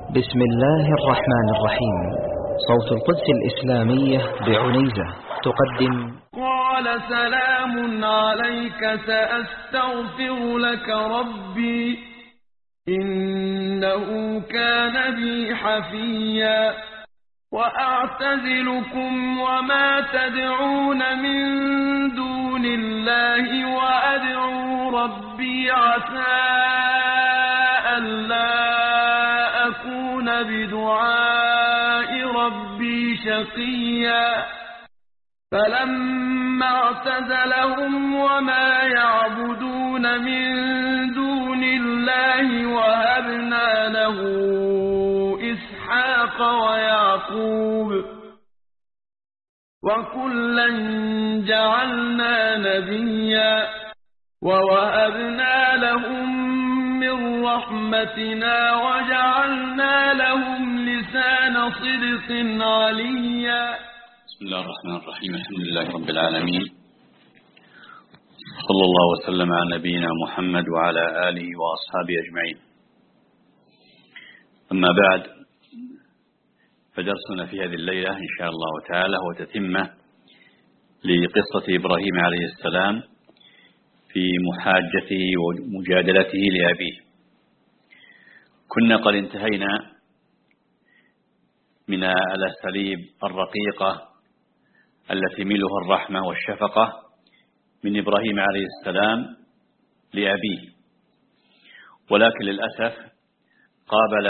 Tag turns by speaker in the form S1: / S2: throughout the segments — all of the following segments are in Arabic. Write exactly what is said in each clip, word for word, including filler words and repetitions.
S1: بسم الله الرحمن الرحيم. صوت القدس الإسلامية بعنيزة تقدم.
S2: قال سلام عليك سأستغفر لك ربي إنه كان بي حفيا وأعتزلكم وما تدعون من دون الله وأدعو ربي عسى ألا أكون بدعاء ربي شقيا فلما اعتزلهم وما يعبدون من دون الله وهبنا له إسحاق ويعقوب وكلا جعلنا نبيا ووهبنا لهم من رحمتنا وجعلنا لهم لسان صدق عليا.
S3: بسم الله الرحمن الرحيم. الحمد لله رب العالمين، صلى الله وسلم على نبينا محمد وعلى آله وأصحابه أجمعين. أما بعد، فدرسنا في هذه الليلة إن شاء الله تعالى هو تتمة لقصة إبراهيم عليه السلام في محاجته ومجادلته لأبيه. كنا قد انتهينا من الأساليب الرقيقة التي ملها الرحمة والشفقة من إبراهيم عليه السلام لأبيه، ولكن للأسف قابل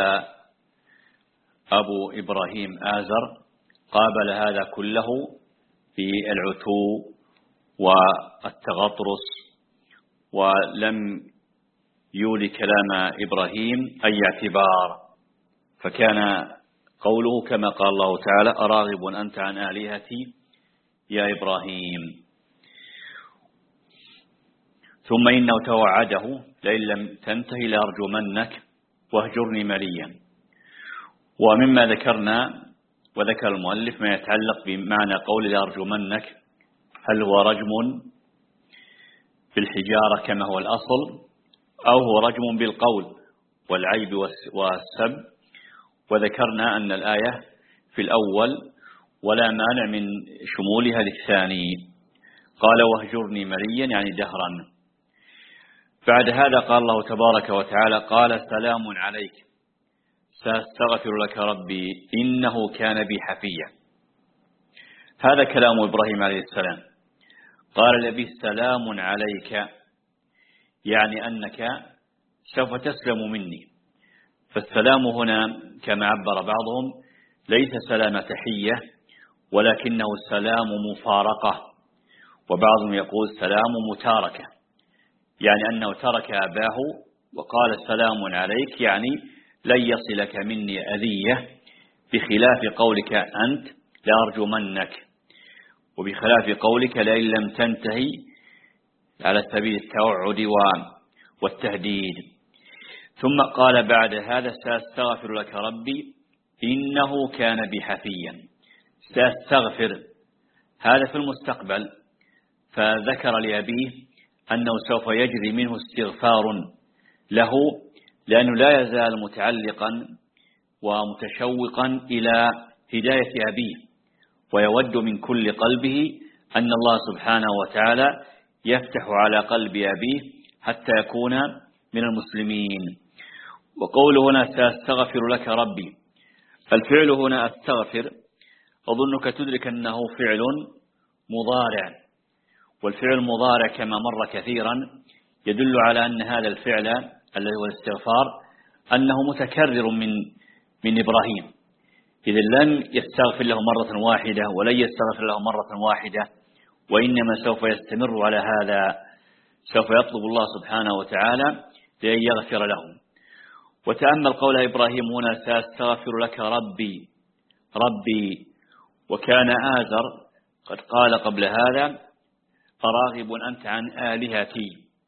S3: أبو إبراهيم آزر قابل هذا كله بالعتو والتغطرس، ولم يولي كلام إبراهيم أي اعتبار، فكان قوله كما قال الله تعالى: أراغب أنت عن آلهتي يا إبراهيم. ثم إنه توعده: لئن لم تنتهي لأرجمنك واهجرني مليا. ومما ذكرنا وذكر المؤلف ما يتعلق بمعنى قول لأرجمنك، هل هو رجم بالحجارة كما هو الأصل، أو هو رجم بالقول والعيب والسب؟ وذكرنا أن الآية في الأول ولا مانع من شمولها للثاني، قال واهجرني مليا يعني دهرا. بعد هذا قال الله تبارك وتعالى: قال سلام عليك سأستغفر لك ربي إنه كان بي حفيا. هذا كلام إبراهيم عليه السلام، قال لأبيه سلام عليك، يعني أنك سوف تسلم مني. فالسلام هنا كما عبر بعضهم ليس سلام تحية، ولكنه سلام مفارقة، وبعضهم يقول سلام متاركة، يعني أنه ترك أباه وقال سلام عليك، يعني لن يصلك مني أذية، بخلاف قولك أنت لأرجمنك، وبخلاف قولك لئن لم تنتهي على سبيل التوعد والتهديد. ثم قال بعد هذا: سأستغفر لك ربي إنه كان بي حفيا. سأستغفر هذا في المستقبل، فذكر لأبيه أنه سوف يجري منه استغفار له، لأنه لا يزال متعلقا ومتشوقا إلى هداية أبيه، ويود من كل قلبه أن الله سبحانه وتعالى يفتح على قلب أبيه حتى يكون من المسلمين. وقول هنا سأستغفر لك ربي، الفعل هنا أستغفر أظنك تدرك أنه فعل مضارع، والفعل المضارع كما مر كثيرا يدل على أن هذا الفعل الذي هو الاستغفار أنه متكرر من من إبراهيم، إذا لم يستغفر له مرة واحدة ولن يستغفر له مرة واحدة، وإنما سوف يستمر على هذا، سوف يطلب الله سبحانه وتعالى لأن يغفر له. وتأمل قول إبراهيم هنا: سأستغفر لك ربي ربي وكان آزر قد قال قبل هذا: أراغب أنت عن آلهتي،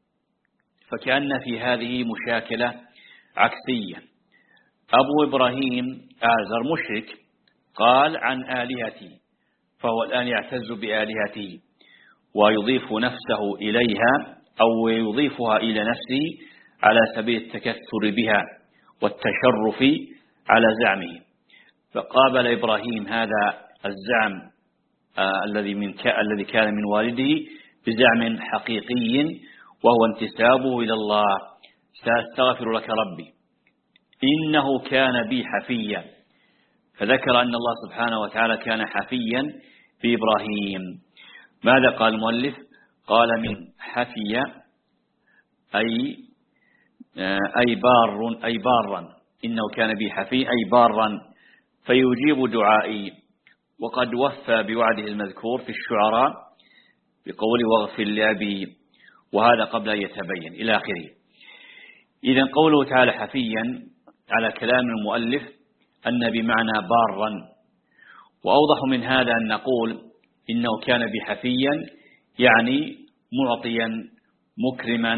S3: فكأن في هذه مشاكلة عكسية. أبو إبراهيم آزر مشرك، قال عن آلهتي، فهو الآن يعتز بآلهته ويضيف نفسه إليها أو يضيفها إلى نفسه على سبيل التكثر بها والتشرف على زعمه، فقابل إبراهيم هذا الزعم آه الذي من ك... الذي كان من والده بزعم حقيقي، وهو انتسابه إلى الله: سأستغفر لك ربي إنه كان بي حفيا. فذكر أن الله سبحانه وتعالى كان حفيا بإبراهيم. ماذا قال المؤلف؟ قال من حفي أي أي بار أي بارا، إنه كان بي حفي أي بارا فيجيب دعائي، وقد وفى بوعده المذكور في الشعراء بقوله: واغفر لأبي، وهذا قبل أن يتبين إلى آخره. إذن قوله تعالى حفيا على كلام المؤلف أن بمعنى بارا، وأوضح من هذا أن نقول إنه كان بحفيا يعني معطيا مكرما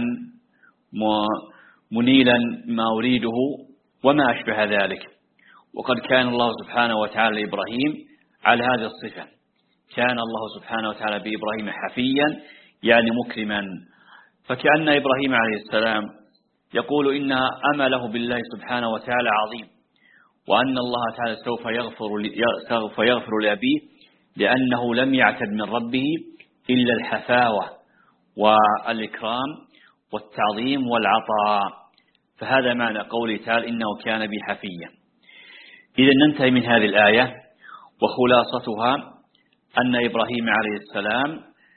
S3: منيلا ما أريده وما أشبه ذلك. وقد كان الله سبحانه وتعالى لإبراهيم على هذه الصفة، كان الله سبحانه وتعالى بإبراهيم حفيا يعني مكرما. فكأن إبراهيم عليه السلام يقول إن أمله بالله سبحانه وتعالى عظيم، وأن الله تعالى سوف يغفر سوف يغفر لأبيه، لأنه لم يعتد من ربه إلا الحفاوة والإكرام والتعظيم والعطاء. فهذا معنى قوله تعالى إنه كان بي حفيا. إذا ننتهي من هذه الآية، وخلاصتها أن إبراهيم عليه السلام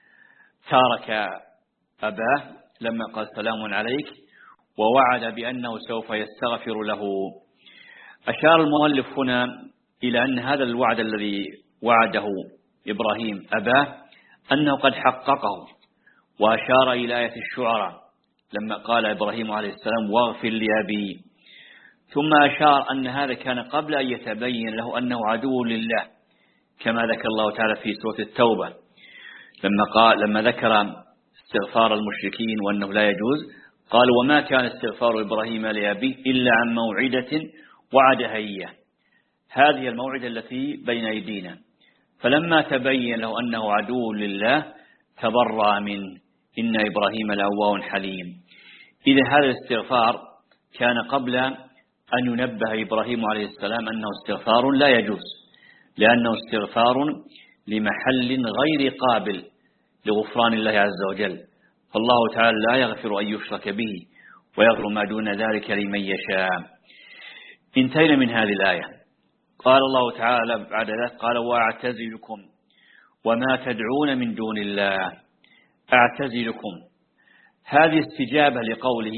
S3: تارك أباه لما قال سلام عليك، ووعد بأنه سوف يستغفر له. أشار المؤلف هنا إلى أن هذا الوعد الذي وعده إبراهيم أباه أنه قد حققه، وأشار إلى آية الشعراء لما قال إبراهيم عليه السلام: واغفر لأبي. ثم أشار أن هذا كان قبل أن يتبين له أنه عدو لله، كما ذكر الله تعالى في سورة التوبة لما قال لما ذكر استغفار المشركين وأنه لا يجوز، قال: وما كان استغفار إبراهيم لأبيه إلا عن موعدة وعدها إياه. هذه الموعدة التي بين أيدينا، فلما تبين له أنه عدو لله تبرأ منه، إن إبراهيم لأواه حليم. إذا هذا الاستغفار كان قبل أن ينبه إبراهيم عليه السلام أنه استغفار لا يجوز، لأنه استغفار لمحل غير قابل لغفران الله عز وجل، فالله تعالى لا يغفر أن يشرك به ويغفر ما دون ذلك لمن يشاء. انتهينا من هذه الآية. قال الله تعالى بعد ذلك: قال: وأعتزلكم وما تدعون من دون الله. أعتزلكم، هذه استجابة لقوله: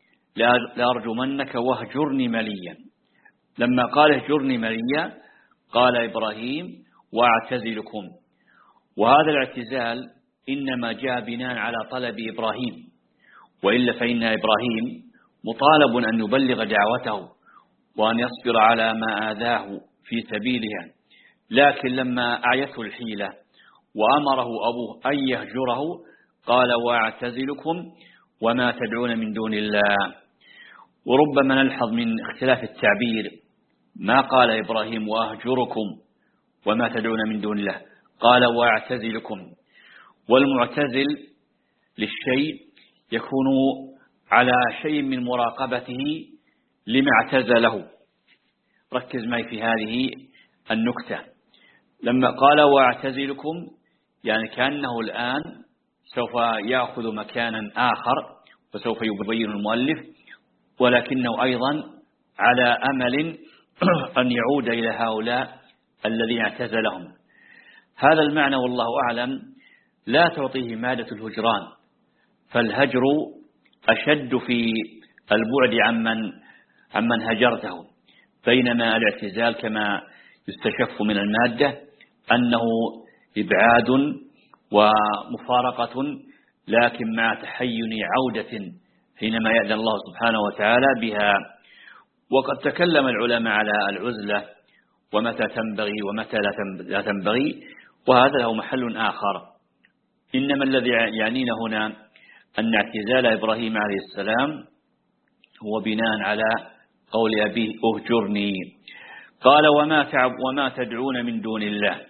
S3: لأرجمنك واهجرني مليا. لما قال اهجرني مليا قال إبراهيم: وأعتزلكم. وهذا الاعتزال إنما جاء بناء على طلب إبراهيم، وإلا فإن إبراهيم مطالب أن يبلغ دعوته وأن يصبر على ما آذاه في سبيلها، لكن لما أعيته الحيلة وأمره أبوه أن يهجره قال: وأعتزلكم وما تدعون من دون الله. وربما نلحظ من اختلاف التعبير ما قال إبراهيم: وأهجركم وما تدعون من دون الله، قال: وأعتزلكم. والمعتزل للشيء يكون على شيء من مراقبته لما اعتزله. ركز معي في هذه النكتة. لما قال: وأعتزلكم يعني كأنه الآن سوف يأخذ مكانا آخر، وسوف يبين المؤلف، ولكنه أيضا على أمل أن يعود إلى هؤلاء الذين اعتزلهم. هذا المعنى والله أعلم لا تعطيه مادة الهجران، فالهجر أشد في البعد عمن عمن هجرته، بينما الاعتزال كما يستشف من المادة أنه إبعاد ومفارقة، لكن مع تحين عودة حينما يأذن الله سبحانه وتعالى بها. وقد تكلم العلماء على العزلة ومتى تنبغي ومتى لا تنبغي، وهذا له محل آخر. إنما الذي يعنينا هنا أن اعتزال إبراهيم عليه السلام هو بناء على قول أبيه: أهجرني. قال: وما تعب وما تدعون من دون الله.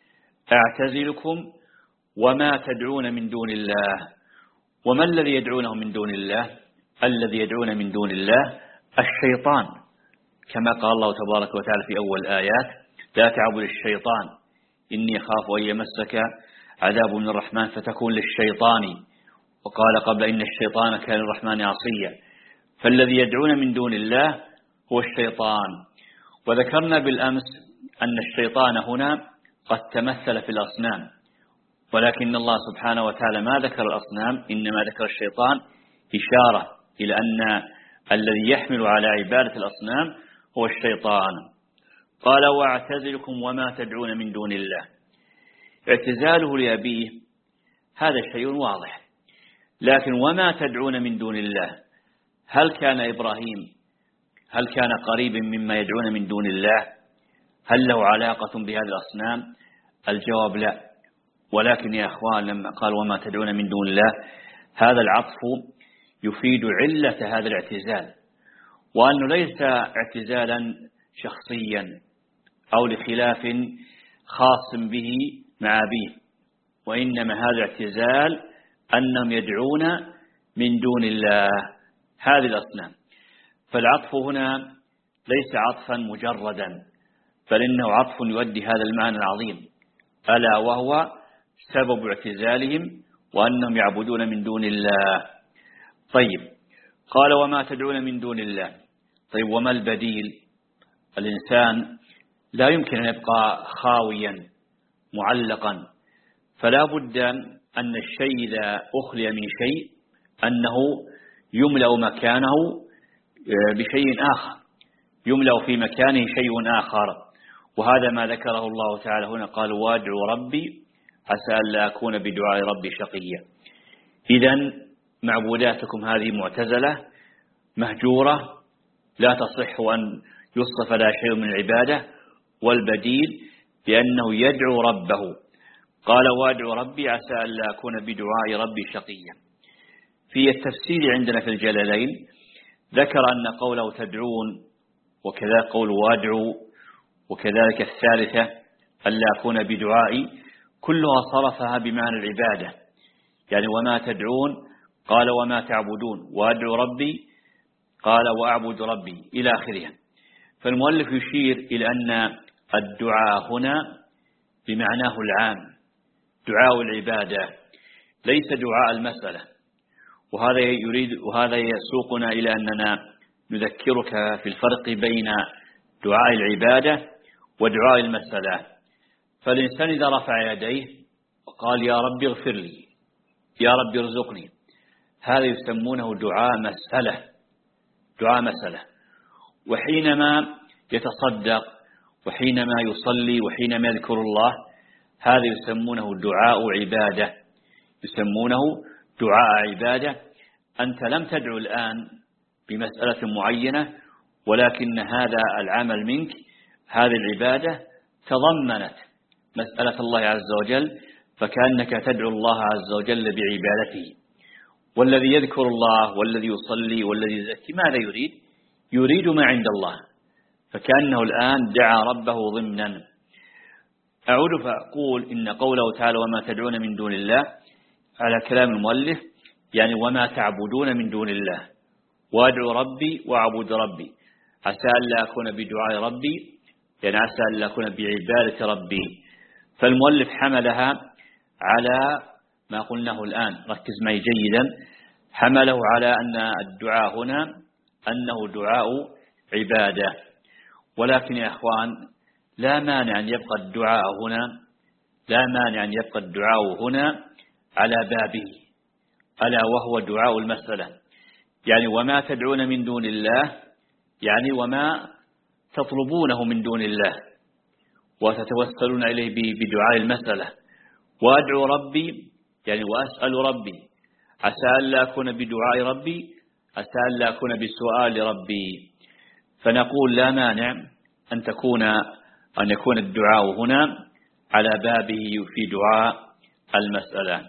S3: أعتزلكم وما تدعون من دون الله. وما الذي يدعونه من دون الله؟ الذي يدعون من دون الله الشيطان، كما قال الله تبارك وتعالى في أول الآيات: لا تعبد الشيطان إني أخاف أن يمسك عذاب من الرحمن فتكون للشيطان. وقال قبل: إن الشيطان كان للرحمن عصيا. فالذي يدعون من دون الله هو الشيطان. وذكرنا بالأمس أن الشيطان هنا قد تمثل في الأصنام، ولكن الله سبحانه وتعالى ما ذكر الأصنام، إنما ذكر الشيطان إشارة إلى أن الذي يحمل على عبادة الأصنام هو الشيطان. قال: واعتزلكم وما تدعون من دون الله. اعتزاله لأبيه هذا شيء واضح، لكن وما تدعون من دون الله، هل كان إبراهيم هل كان قريبا مما يدعون من دون الله؟ هل له علاقة بهذه الأصنام؟ الجواب لا. ولكن يا أخوان، لما قال وما تدعون من دون الله، هذا العطف يفيد علة هذا الاعتزال، وأنه ليس اعتزالا شخصيا أو لخلاف خاص به مع أبيه، وإنما هذا اعتزال أنهم يدعون من دون الله هذه الأصنام. فالعطف هنا ليس عطفا مجردا، بل إنه عطف يؤدي هذا المعنى العظيم، ألا وهو سبب اعتزالهم وأنهم يعبدون من دون الله. طيب، قال وما تدعون من دون الله. طيب، وما البديل؟ الإنسان لا يمكن أن يبقى خاويا معلقا، فلا بد أن الشيء إذا أخلي من شيء أنه يملأ مكانه بشيء آخر، يملأ في مكانه شيء آخر، وهذا ما ذكره الله تعالى هنا. قال: وادعوا ربي عسى ألا أكون بدعاء ربي شقيا. إذن معبوداتكم هذه معتزلة مهجورة، لا تصح أن يصف لها شيء من العبادة. والبديل بأنه يدعو ربه. قال: وادعوا ربي عسى ألا أكون بدعاء ربي شقيا. في التفسير عندنا في الجلالين ذكر أن قوله تدعون وكذا قول وادعوا وكذلك الثالثة ألا أكون بدعائي كلها صرفها بمعنى العبادة، يعني وما تدعون قال وما تعبدون، وادعوا ربي قال وأعبد ربي إلى آخره. فالمؤلف يشير إلى أن الدعاء هنا بمعناه العام، دعاء العبادة ليس دعاء المسألة. وهذا يريد وهذا يسوقنا إلى أننا نذكرك في الفرق بين دعاء العبادة ودعاء المسألة. فالإنسان إذا رفع يديه وقال يا رب اغفر لي، يا رب ارزقني، هذا يسمونه دعاء مسألة، دعاء مسألة. وحينما يتصدق وحينما يصلي وحينما يذكر الله، هذا يسمونه دعاء عبادة، يسمونه دعاء عبادة. أنت لم تدعو الآن بمسألة معينة، ولكن هذا العمل منك، هذه العبادة تضمنت مسألة الله عز وجل، فكأنك تدعو الله عز وجل بعبادته. والذي يذكر الله والذي يصلي والذي يزكي ماذا يريد؟ يريد ما عند الله، فكأنه الآن دعا ربه ضمنا. أعود فأقول إن قوله تعالى وما تدعون من دون الله على كلام المؤلف، يعني وما تعبدون من دون الله، وادعو ربي وأعبد ربي عسى ألا أكون بدعاء ربي، يعني عسى ألا أكون بعبادة ربي. فالمؤلف حملها على ما قلناه الآن، ركز معي جيدا، حمله على أن الدعاء هنا أنه دعاء عبادة. ولكن يا أخوان لا مانع أن يبقى الدعاء هنا لا مانع أن يبقى الدعاء هنا على بابه، ألا وهو دعاء المسألة. يعني وما تدعون من دون الله، يعني وما تطلبونه من دون الله وتتوسلون إليه بدعاء المسألة. وأدعو ربي يعني وأسأل ربي عسى ألا أكون بدعاء ربي، عسى ألا أكون بسؤال ربي. فنقول لا مانع أن تكون أن يكون الدعاء هنا على بابه في دعاء المسألة.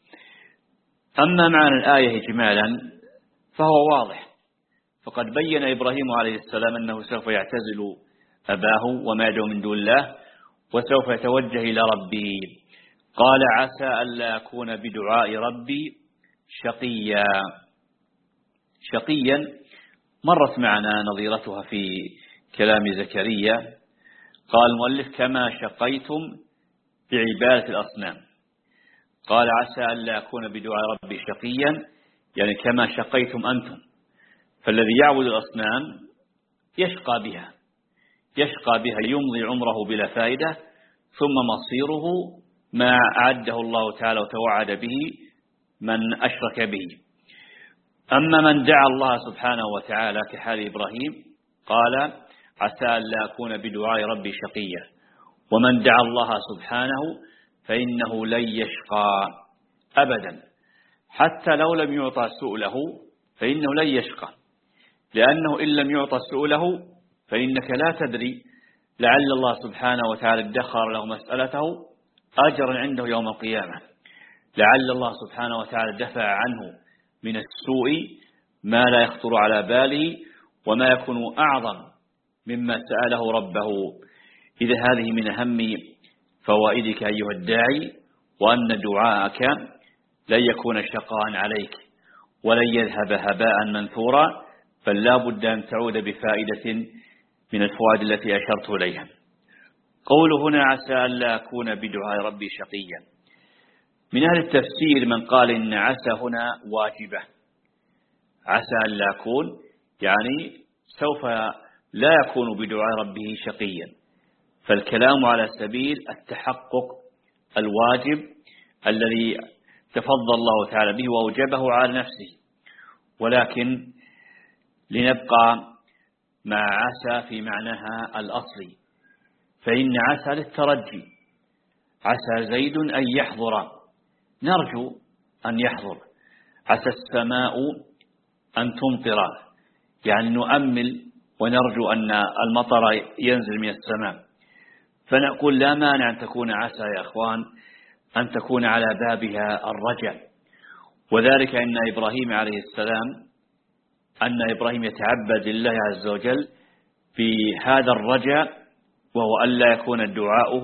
S3: أما معنى الآية إجمالا فهو واضح، فقد بين إبراهيم عليه السلام أنه سوف يعتزل أباه وما يدعو من دون الله وسوف يتوجه إلى ربه. قال عسى ألا أكون بدعاء ربي شقيا. شقيا مرت معنا نظيرتها في كلام زكريا. قال المؤلف كما شقيتم بعبادة الأصنام. قال عسى ألا أكون بدعاء ربي شقيا، يعني كما شقيتم أنتم. فالذي يعبد الأصنام يشقى بها يشقى بها يمضي عمره بلا فائدة، ثم مصيره ما أعده الله تعالى وتوعد به من أشرك به. أما من دعا الله سبحانه وتعالى كحال إبراهيم قال عسى ألا أكون بدعاء ربي شقيا، ومن دعا الله سبحانه فإنه لن يشقى أبدا، حتى لو لم يعطى سؤله فإنه لن يشقى، لأنه إن لم يعطى سؤله فإنك لا تدري، لعل الله سبحانه وتعالى ادخر له مسألته أجرا عنده يوم القيامة، لعل الله سبحانه وتعالى دفع عنه من السوء ما لا يخطر على باله وما يكون أعظم مما سأله ربه. إذا هذه من أهم فوائدك أيها الداعي، وأن دعاءك لن يكون شقاء عليك ولن يذهب هباء منثورا، فلا بد أن تعود بفائدة من الفوائد التي أشرت إليها. قول هنا عسى ألا أكون بدعاء ربي شقيا، من أهل التفسير من قال إن عسى هنا واجبة، عسى ألا أكون يعني سوف لا يكون بدعاء ربه شقيا، فالكلام على سبيل التحقق الواجب الذي تفضل الله تعالى به وأوجبه على نفسه. ولكن لنبقى مع عسى في معناها الأصلي، فإن عسى للترجي، عسى زيد أن يحضر، نرجو أن يحضر، عسى السماء أن تمطر، يعني نؤمل ونرجو أن المطر ينزل من السماء. فنقول لا مانع أن تكون عسى يا أخوان أن تكون على بابها الرجاء، وذلك أن إبراهيم عليه السلام أن إبراهيم يتعبد لله عز وجل بهذا الرجاء، وهو ألا يكون دعاؤه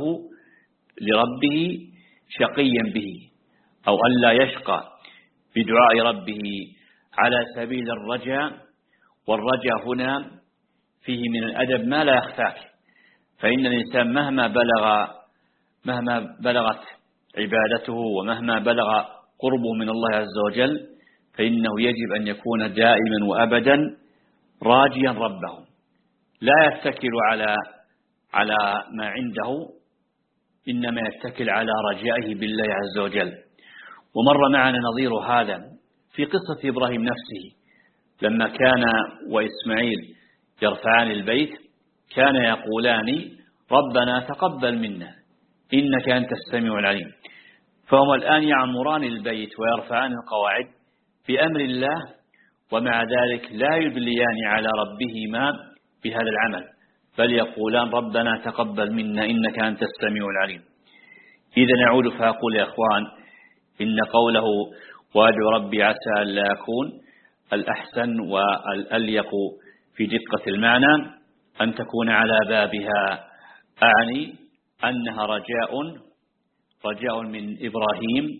S3: لربه شقيا به، أو ألا يشقى بدعاء ربه على سبيل الرجاء. والرجاء هنا فيه من الأدب ما لا يخفاك، فإن الإنسان مهما بلغ مهما بلغت عبادته ومهما بلغ قربه من الله عز وجل، فإنه يجب أن يكون دائما وأبدا راجيا ربه، لا يتكل على على ما عنده، إنما يتكل على رجائه بالله عز وجل. ومر معنا نظير هذا في قصة إبراهيم نفسه، لما كان وإسماعيل يرفعان البيت كان يقولان ربنا تقبل منا إنك أنت السميع العليم، فهم الآن يعمران البيت ويرفعان القواعد بأمر الله، ومع ذلك لا يدليان على ربهما بهذا العمل، بل يقولان ربنا تقبل منا إنك أنت السميع العليم. إذا نعود فأقول يا أخوان إن قوله وأدعو ربي عسى ألا أكون الأحسن والأليق في دقة المعنى أن تكون على بابها، أعني أنها رجاء رجاء من إبراهيم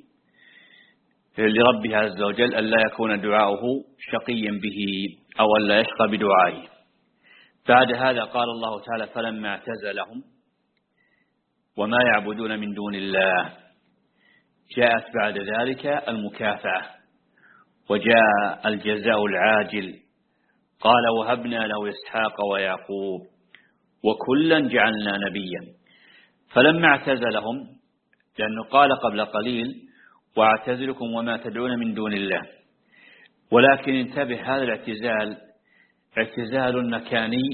S3: لربه عز وجل ألا يكون دعاؤه شقيا به أو ألا يشقى بدعائه. بعد هذا قال الله تعالى فلما اعتزلهم وما يعبدون من دون الله، جاءت بعد ذلك المكافأة وجاء الجزاء العاجل. قال وهبنا له إسحاق ويعقوب وكلا جعلنا نبيا. فلما اعتزلهم، لأنه قال قبل قليل واعتزلكم وما تدعون من دون الله، ولكن انتبه هذا الاعتزال اعتزال مكاني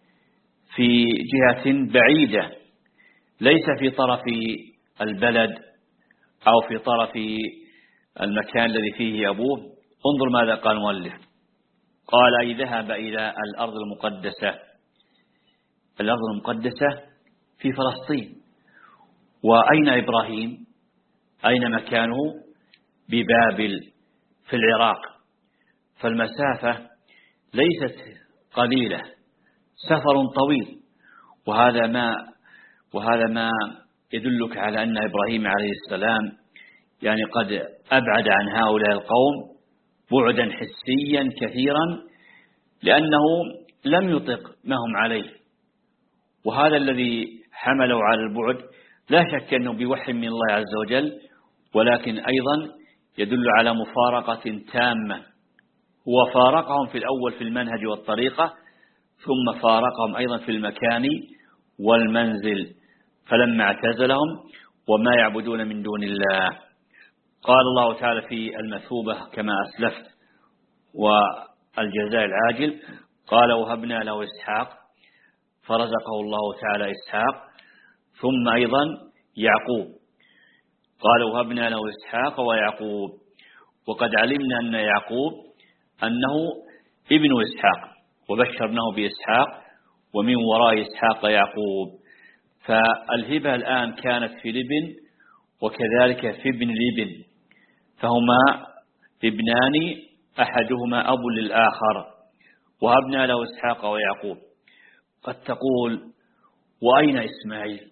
S3: في جهة بعيدة، ليس في طرف البلد أو في طرف المكان الذي فيه أبوه. انظر ماذا قال المؤلف، قال أي ذهب إلى الأرض المقدسة. الأرض المقدسة في فلسطين، وأين إبراهيم؟ أين مكانه؟ ببابل في العراق، فالمسافة ليست قليلة، سفر طويل، وهذا ما وهذا ما يدلك على أن إبراهيم عليه السلام يعني قد أبعد عن هؤلاء القوم بعدا حسيا كثيرا، لأنه لم يطق ما هم عليه، وهذا الذي حملوا على البعد لا شك أنه بوحي من الله عز وجل، ولكن أيضا يدل على مفارقة تامة. هو فارقهم في الأول في المنهج والطريقة، ثم فارقهم أيضا في المكان والمنزل، فلما اعتزلهم وما يعبدون من دون الله. قال الله تعالى في المثوبة كما أسلفت والجزاء العاجل، قال وهبنا له إسحاق، فرزقه الله تعالى إسحاق، ثم أيضا يعقوب، قال وهبنا له إسحاق ويعقوب، وقد علمنا أن يعقوب أنه ابن إسحاق، وبشرناه بإسحاق، ومن وراء إسحاق يعقوب. فالهبة الآن كانت في الابن وكذلك في ابن الابن، فهما ابنان أحدهما أب للآخر. وهبنا له إسحاق ويعقوب. قد تقول وأين إسماعيل؟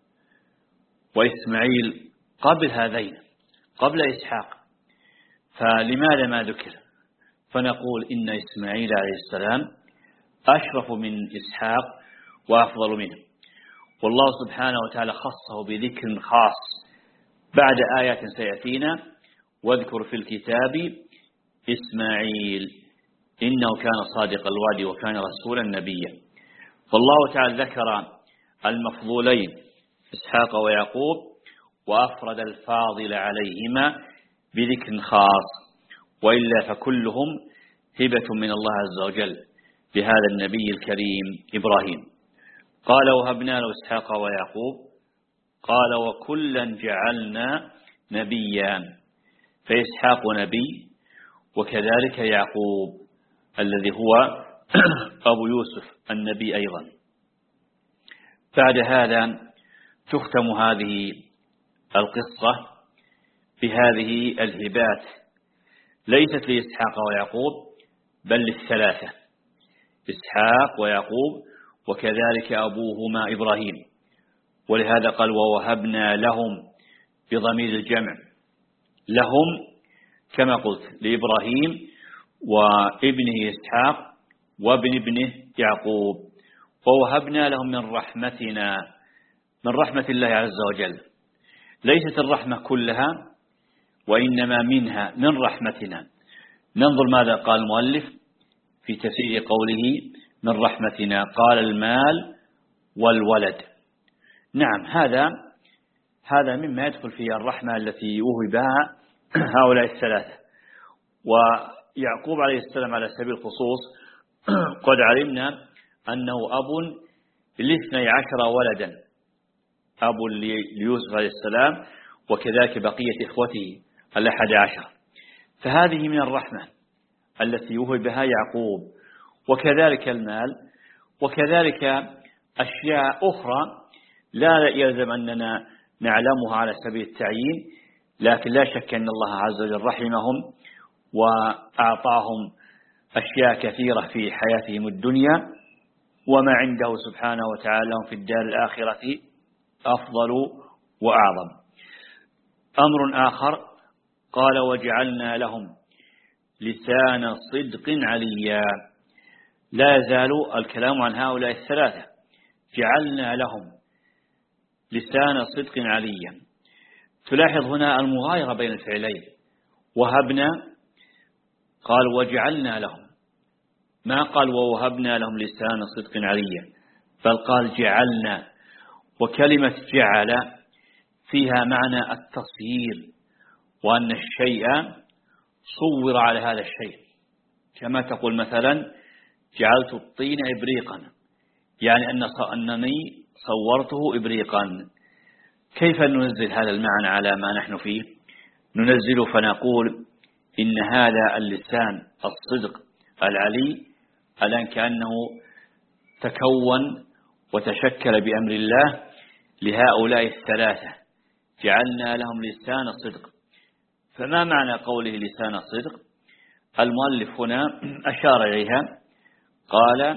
S3: وإسماعيل قبل هذين، قبل إسحاق، فلماذا ما ذكر؟ فنقول إن إسماعيل عليه السلام أشرف من إسحاق وأفضل منه، والله سبحانه وتعالى خصه بذكر خاص بعد آيات سيأتينا: واذكر في الكتاب إسماعيل إنه كان صادق الوعد وكان رسولا نبيا. فالله تعالى ذكر المفضولين إسحاق ويعقوب، وأفرد الفاضل عليهما بذكر خاص، وإلا فكلهم هبة من الله عز وجل بهذا النبي الكريم إبراهيم. قال وهبنا له إسحاق ويعقوب، قال وكلا جعلنا نبيا، فإسحاق نبي، وكذلك يعقوب الذي هو أبو يوسف النبي أيضا. بعد هذا تختم هذه القصة بهذه الهبات، ليست لإسحاق ويعقوب بل للثلاثة، إسحاق ويعقوب وكذلك أبوهما إبراهيم. ولهذا قال ووهبنا لهم بضمير الجمع، لهم كما قلت لإبراهيم وابنه إسحاق وابن ابنه يعقوب. ووهبنا لهم من رحمتنا، من رحمة الله عز وجل، ليست الرحمة كلها وإنما منها من رحمتنا. ننظر ماذا قال المؤلف في تفسير قوله من رحمتنا، قال المال والولد. نعم، هذا هذا مما يدخل في الرحمة التي وهبها هؤلاء الثلاثة. ويعقوب عليه السلام على سبيل الخصوص قد علمنا أنه أب لاثني عشر ولدا، أب ليوسف عليه السلام وكذلك بقية إخوته الأحد عشر. فهذه من الرحمة التي وهبها يعقوب، وكذلك المال، وكذلك أشياء أخرى لا يلزم أننا نعلمها على سبيل التعيين، لكن لا شك أن الله عز وجل رحمهم وأعطاهم أشياء كثيرة في حياتهم الدنيا، وما عنده سبحانه وتعالى في الدار الآخرة أفضل وأعظم. أمر آخر قال وجعلنا لهم لسان صدق عليا. لا يزال الكلام عن هؤلاء الثلاثة، جعلنا لهم لسان صدق عليا. تلاحظ هنا المغايرة بين الفعلين، وهبنا قال وجعلنا لهم، ما قال ووهبنا لهم لسان صدق عليا، بل قال جعلنا. وكلمة جعل فيها معنى التصيير، وأن الشيء صور على هذا الشيء، كما تقول مثلا جعلت الطين إبريقا، يعني أن أنني صورته إبريقا. كيف ننزل هذا المعنى على ما نحن فيه؟ ننزله فنقول إن هذا اللسان الصدق العلي الآن كأنه تكون وتشكل بأمر الله لهؤلاء الثلاثة، جعلنا لهم لسان صدق. فما معنى قوله لسان صدق؟ المؤلف هنا أشار إليها، قال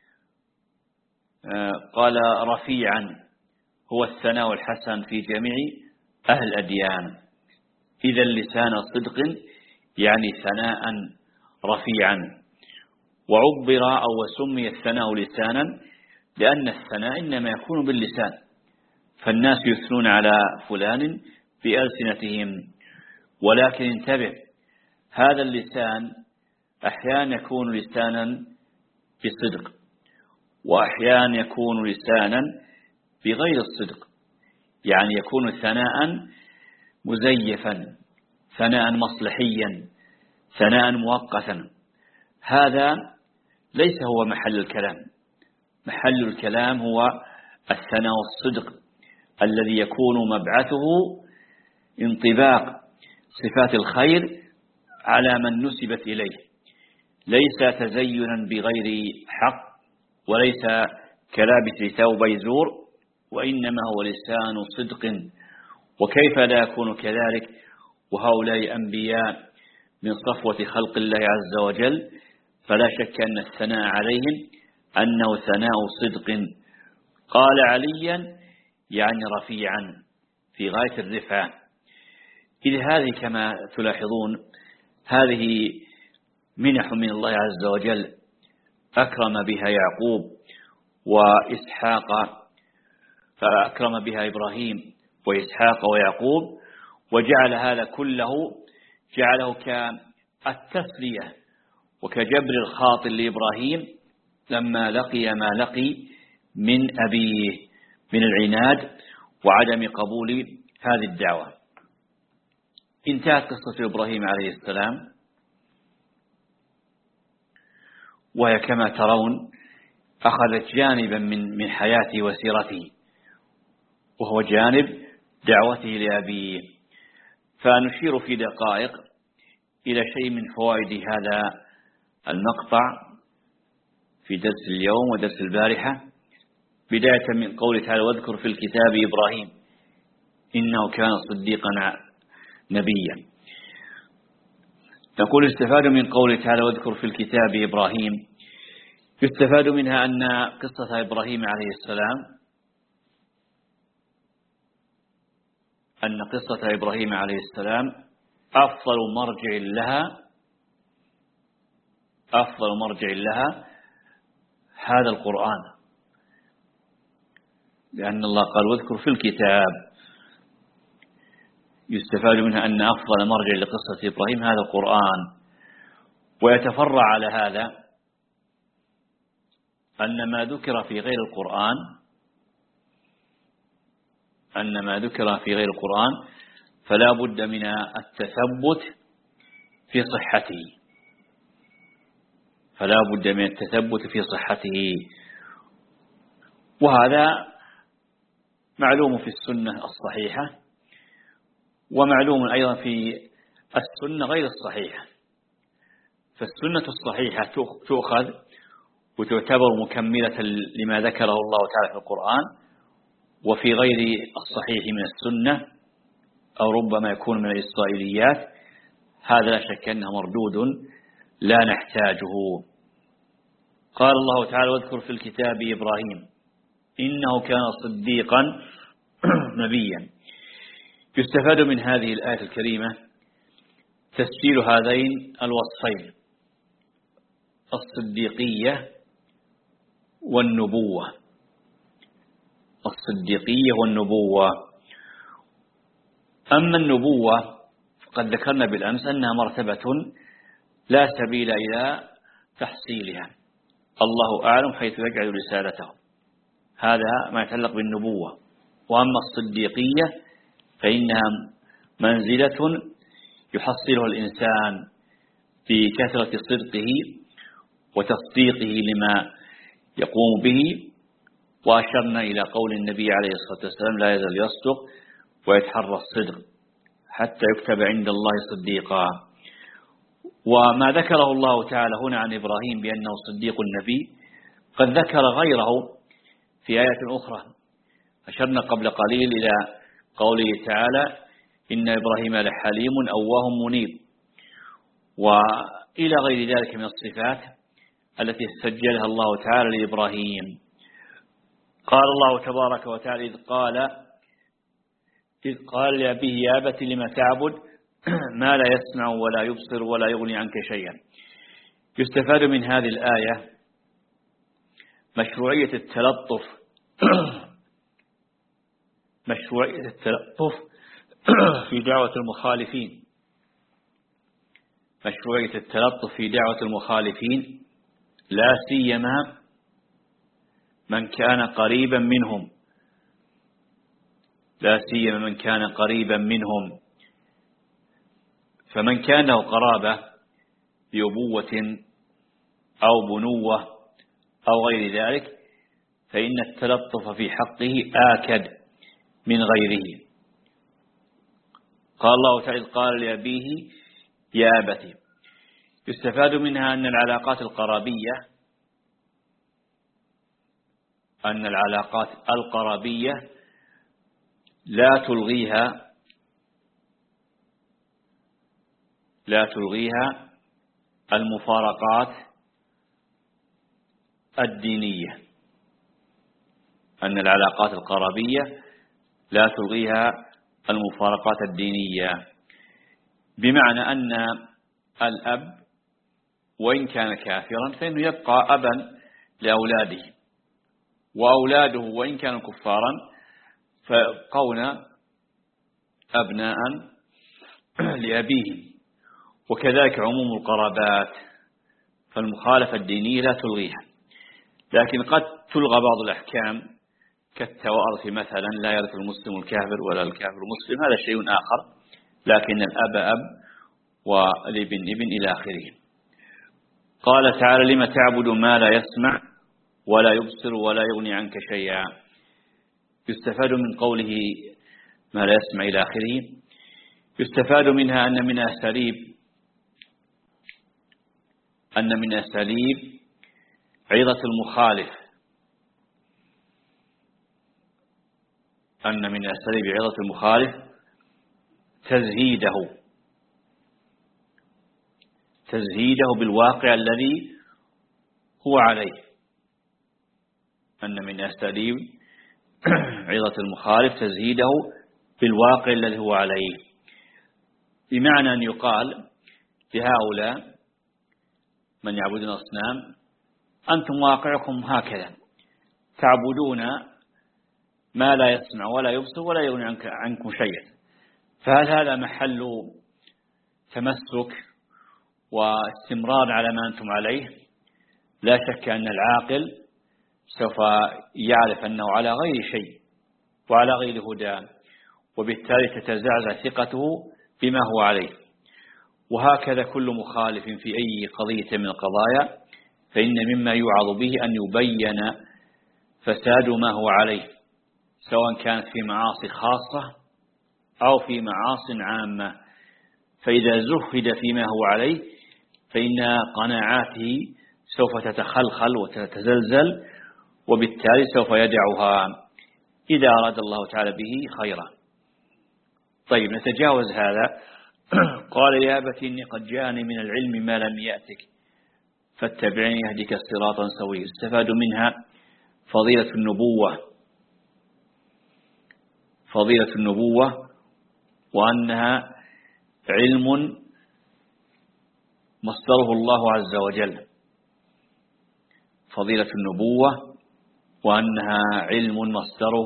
S3: قال رفيعا هو الثناء الحسن في جميع أهل الأديان. إذا لسان صدق يعني ثناء رفيعا. وعبر أو سمي الثناء لسانا لأن الثناء إنما يكون باللسان، فالناس يثنون على فلان بألسنتهم، ولكن انتبه، هذا اللسان أحيانا يكون لسانا بصدق، وأحيانا يكون لسانا بغير الصدق، يعني يكون ثناء مزيفا، ثناء مصلحيا، ثناء مؤقتا. هذا ليس هو محل الكلام. محل الكلام هو الثناء الصدق الذي يكون مبعثه انطباق صفات الخير على من نسبت إليه، ليس تزينا بغير حق، وليس كلابس ثوبي زور، وإنما هو لسان صدق. وكيف لا يكون كذلك وهؤلاء أنبياء من صفوة خلق الله عز وجل؟ فلا شك أن الثناء عليهم أنه ثناء صدق. قال عليا يعني رفيعا في غاية الرفعة. إذ هذه كما تلاحظون هذه منح من الله عز وجل أكرم بها يعقوب وإسحاق، فأكرم بها إبراهيم وإسحاق ويعقوب، وجعل هذا كله جعله كالتسلية وكجبر الخاطر لإبراهيم لما لقي ما لقي من أبيه من العناد وعدم قبول هذه الدعوة. انتهت قصة إبراهيم عليه السلام، وهي كما ترون أخذت جانبا من من حياته وسيرته، وهو جانب دعوته لأبيه. فنشير في دقائق إلى شيء من فوائد هذا المقطع في درس اليوم ودرس البارحة، بداية من قوله تعالى: واذكر في الكتاب إبراهيم إنه كان صديقا نبيا. نقول استفاد من قوله تعالى: واذكر في الكتاب إبراهيم، يستفاد منها أن قصة إبراهيم عليه السلام أن قصة إبراهيم عليه السلام أفضل مرجع لها أفضل مرجع لها هذا القرآن، لأن الله قال: واذكر في الكتاب. يستفاد منها أن أفضل مرجع لقصة إبراهيم هذا القرآن. ويتفرع على هذا أن ما ذكر في غير القرآن أن ما ذكر في غير القرآن فلا بد من التثبت في صحته فلا بد من التثبت في صحته وهذا معلوم في السنة الصحيحة، ومعلوم أيضا في السنة غير الصحيحة. فالسنة الصحيحة تؤخذ وتعتبر مكملة لما ذكره الله تعالى في القرآن، وفي غير الصحيح من السنة أو ربما يكون من الإسرائيليات هذا لا شك أنه مردود لا نحتاجه. قال الله تعالى: واذكر في الكتاب إبراهيم إنه كان صديقا نبيا. يستفاد من هذه الآية الكريمة تسجيل هذين الوصفين: الصديقية والنبوة الصديقية والنبوة. أما النبوة فقد ذكرنا بالأمس أنها مرتبة لا سبيل إلى تحصيلها، الله أعلم حيث يجعل رسالته، هذا ما يتعلق بالنبوة. وأما الصديقية فإنها منزلة يحصلها الإنسان بكثرة صدقه وتصديقه لما يقوم به. وأشرنا إلى قول النبي عليه الصلاة والسلام: لا يزال يصدق ويتحرى الصدق حتى يكتب عند الله صديقا. وما ذكره الله تعالى هنا عن إبراهيم بأنه صديق النبي قد ذكر غيره في آية أخرى. أشرنا قبل قليل إلى قوله تعالى: إن إبراهيم لحليم أواه منيب، وإلى غير ذلك من الصفات التي سجلها الله تعالى لإبراهيم. قال الله تبارك وتعالى: إذ قال إذ قال لأبيه يا أبت لم تعبد ما لا يسمع ولا يبصر ولا يغني عنك شيئا. يستفاد من هذه الآية مشروعية التلطف مشروعية التلطف في دعوة المخالفين مشروعية التلطف في دعوة المخالفين لا سيما من كان قريبا منهم لا سيما من كان قريبا منهم فمن كان له قرابة بأبوة أو بنوة أو غير ذلك فإن التلطف في حقه آكد من غيره. قال الله تعالى قال لأبيه يا أبتي. يستفاد منها أن العلاقات القرابية أن العلاقات القرابية لا تلغيها لا تلغيها المفارقات الدينية أن العلاقات القرابية لا تلغيها المفارقات الدينية، بمعنى أن الأب وإن كان كافرا فإنه يبقى أبا لأولاده، وأولاده وإن كانوا كفارا فيبقون أبناء لأبيهم. وكذلك عموم القرابات فالمخالفة الدينية لا تلغيها، لكن قد تلغى بعض الأحكام كالتوارث مثلا، لا يرث المسلم الكافر ولا الكافر المسلم، هذا شيء آخر، لكن الأب أب والابن ابن إلى آخره. قال تعالى لما تعبد ما لا يسمع ولا يبصر ولا يغني عنك شيئا. يستفاد من قوله ما لا يسمع إلى آخره يستفاد منها أن من أساليب أن من أساليب عظة المخالف أن من أساليب عظة المخالف تزهيده تزهيده بالواقع الذي هو عليه. أن من أساليب عظة المخالف تزهيده بالواقع الذي هو عليه، بمعنى أن يقال لهؤلاء من يعبدون الأصنام أنتم واقعكم هكذا، تعبدون ما لا يسمع ولا يبصر ولا يغني عنك عنكم شيئا. فهل هذا محل تمسك واستمرار على ما أنتم عليه؟ لا شك أن العاقل سوف يعرف أنه على غير شيء وعلى غير هدى، وبالتالي تتزعزع ثقته بما هو عليه. وهكذا كل مخالف في أي قضية من القضايا فإن مما يوعظ به أن يبين فساد ما هو عليه، سواء كانت في معاصي خاصة أو في معاصي عامة. فإذا زهد فيما هو عليه فإن قناعاته سوف تتخلخل وتتزلزل، وبالتالي سوف يدعها إذا أراد الله تعالى به خيرا. طيب نتجاوز هذا. قال يا أبت إني قد جاءني من العلم ما لم يأتك فاتبعني يهدك صراطا سويا. استفاد منها فضيلة النبوة فضيلة النبوة وأنها علم مصدره الله عز وجل. فضيلة النبوة وأنها علم مصدره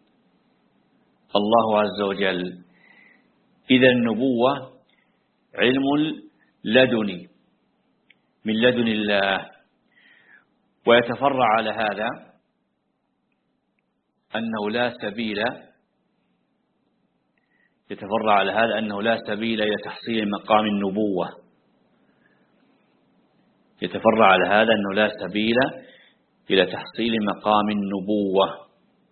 S3: الله عز وجل. إذا النبوة علم لدني من لدن الله، ويتفرع على هذا أنه لا سبيل يتفرع على هذا أنه لا سبيل إلى تحصيل مقام النبوة يتفرع على هذا أنه لا سبيل إلى تحصيل مقام النبوة.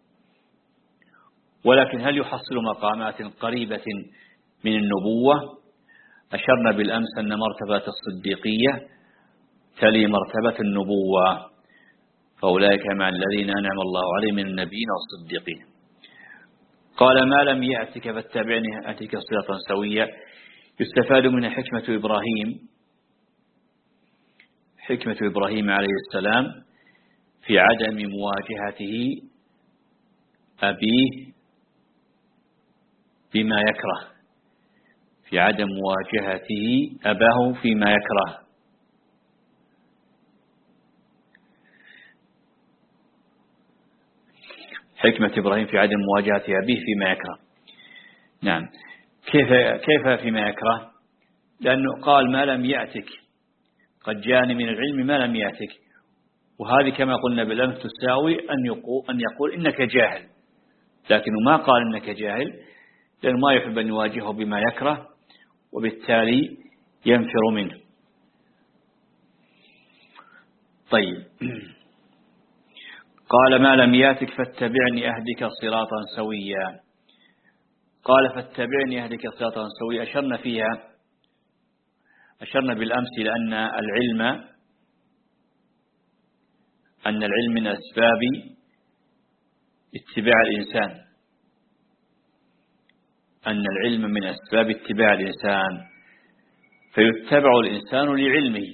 S3: ولكن هل يحصل مقامات قريبة من النبوة؟ أشرنا بالأمس أن مرتبة الصديقية تلي مرتبة النبوة، فأولئك مع الذين أنعم الله عليهم من النبيين والصديقين. قال ما لم يأتك فاتبعني أتيك صراطا سويا. يستفاد من حكمة إبراهيم حكمة إبراهيم عليه السلام في عدم مواجهته أبيه بما يكره في عدم مواجهته أباه فيما يكره. حكمة إبراهيم في عدم مواجهة أبيه فيما يكره. نعم. كيف كيف فيما يكره؟ لأنه قال ما لم يأتك، قد جاءني من العلم ما لم يأتك، وهذه كما قلنا بالأمس تساوي أن يقول, أن يقول إنك جاهل، لكنه ما قال إنك جاهل لأنه ما يحب أن يواجهه بما يكره وبالتالي ينفر منه. طيب، قال ما لم ياتك فاتبعني أهدك صراطا سويا. قال فاتبعني أهدك صراطا سويا، أشرنا فيها أشرنا بالأمس لأن العلم أن العلم من أسباب اتباع الإنسان أن العلم من أسباب اتباع الإنسان، فيتبع الإنسان لعلمه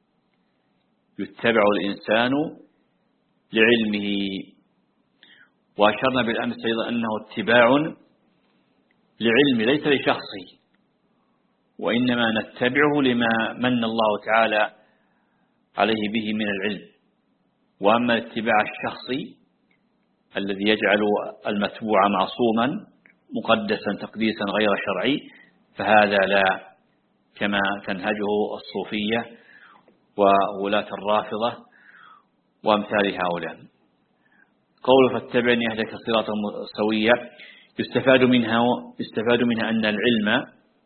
S3: يتبع الإنسان لعلمه. وأشرنا بالأمس أيضا أنه اتباع لعلم ليس لشخصه، وإنما نتبعه لما من الله تعالى عليه به من العلم. وأما الاتباع الشخصي الذي يجعل المتبوع معصوما مقدسا تقديسا غير شرعي فهذا لا، كما تنهجه الصوفية وولاة الرافضة وأمثال هؤلاء. قول فاتبعني أهدك صراطا سويا يستفاد منها يستفاد منها أن العلم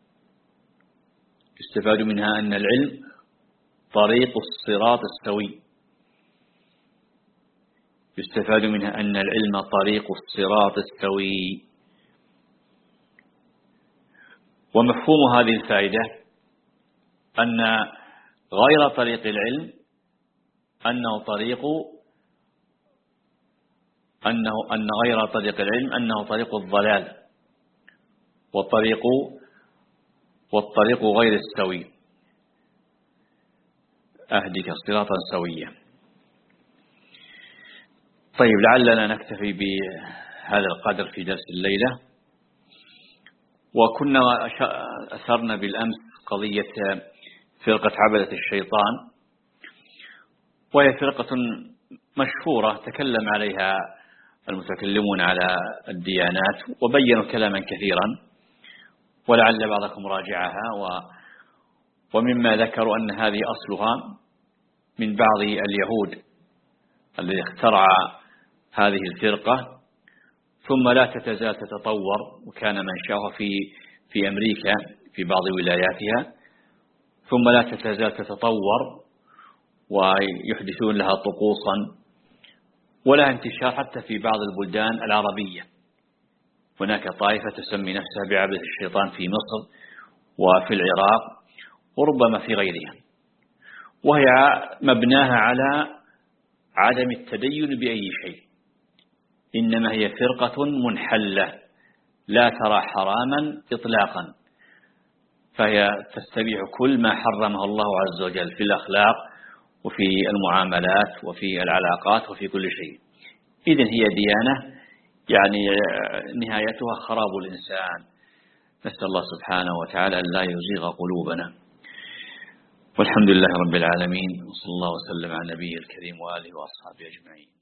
S3: يستفاد منها أن العلم طريق الصراط السوي يستفاد منها أن العلم طريق الصراط السوي. ومفهوم هذه الفائدة أن غير طريق العلم أنه طريق أنه أن غير طريق العلم أنه طريق الضلال والطريق والطريق غير السوي. أهدك صراطا سويا. طيب، لعلنا نكتفي بهذا القدر في درس الليلة. وكنا أثرنا بالأمس قضية فرقة عبدة الشيطان، وهي فرقة مشهورة تكلم عليها المتكلمون على الديانات وبينوا كلاما كثيرا، ولعل بعضكم راجعها. ومما ذكروا أن هذه أصلها من بعض اليهود الذي اخترع هذه الفرقة، ثم لا تتزال تتطور، وكان منشأها في في أمريكا في بعض ولاياتها، ثم لا تتزال تتطور ويحدثون لها طقوسا ولا انتشار حتى في بعض البلدان العربية. هناك طائفة تسمي نفسها بعبدة الشيطان في مصر وفي العراق وربما في غيرها، وهي مبناها على عدم التدين بأي شيء، إنما هي فرقة منحلة لا ترى حراما إطلاقا، فهي تستبيح كل ما حرمه الله عز وجل في الأخلاق وفي المعاملات وفي العلاقات وفي كل شيء. إذن هي ديانة يعني نهايتها خراب الإنسان. نسأل الله سبحانه وتعالى أن لا يزيغ قلوبنا. والحمد لله رب العالمين، وصلى الله وسلم على نبيه الكريم وآله وأصحابه أجمعين.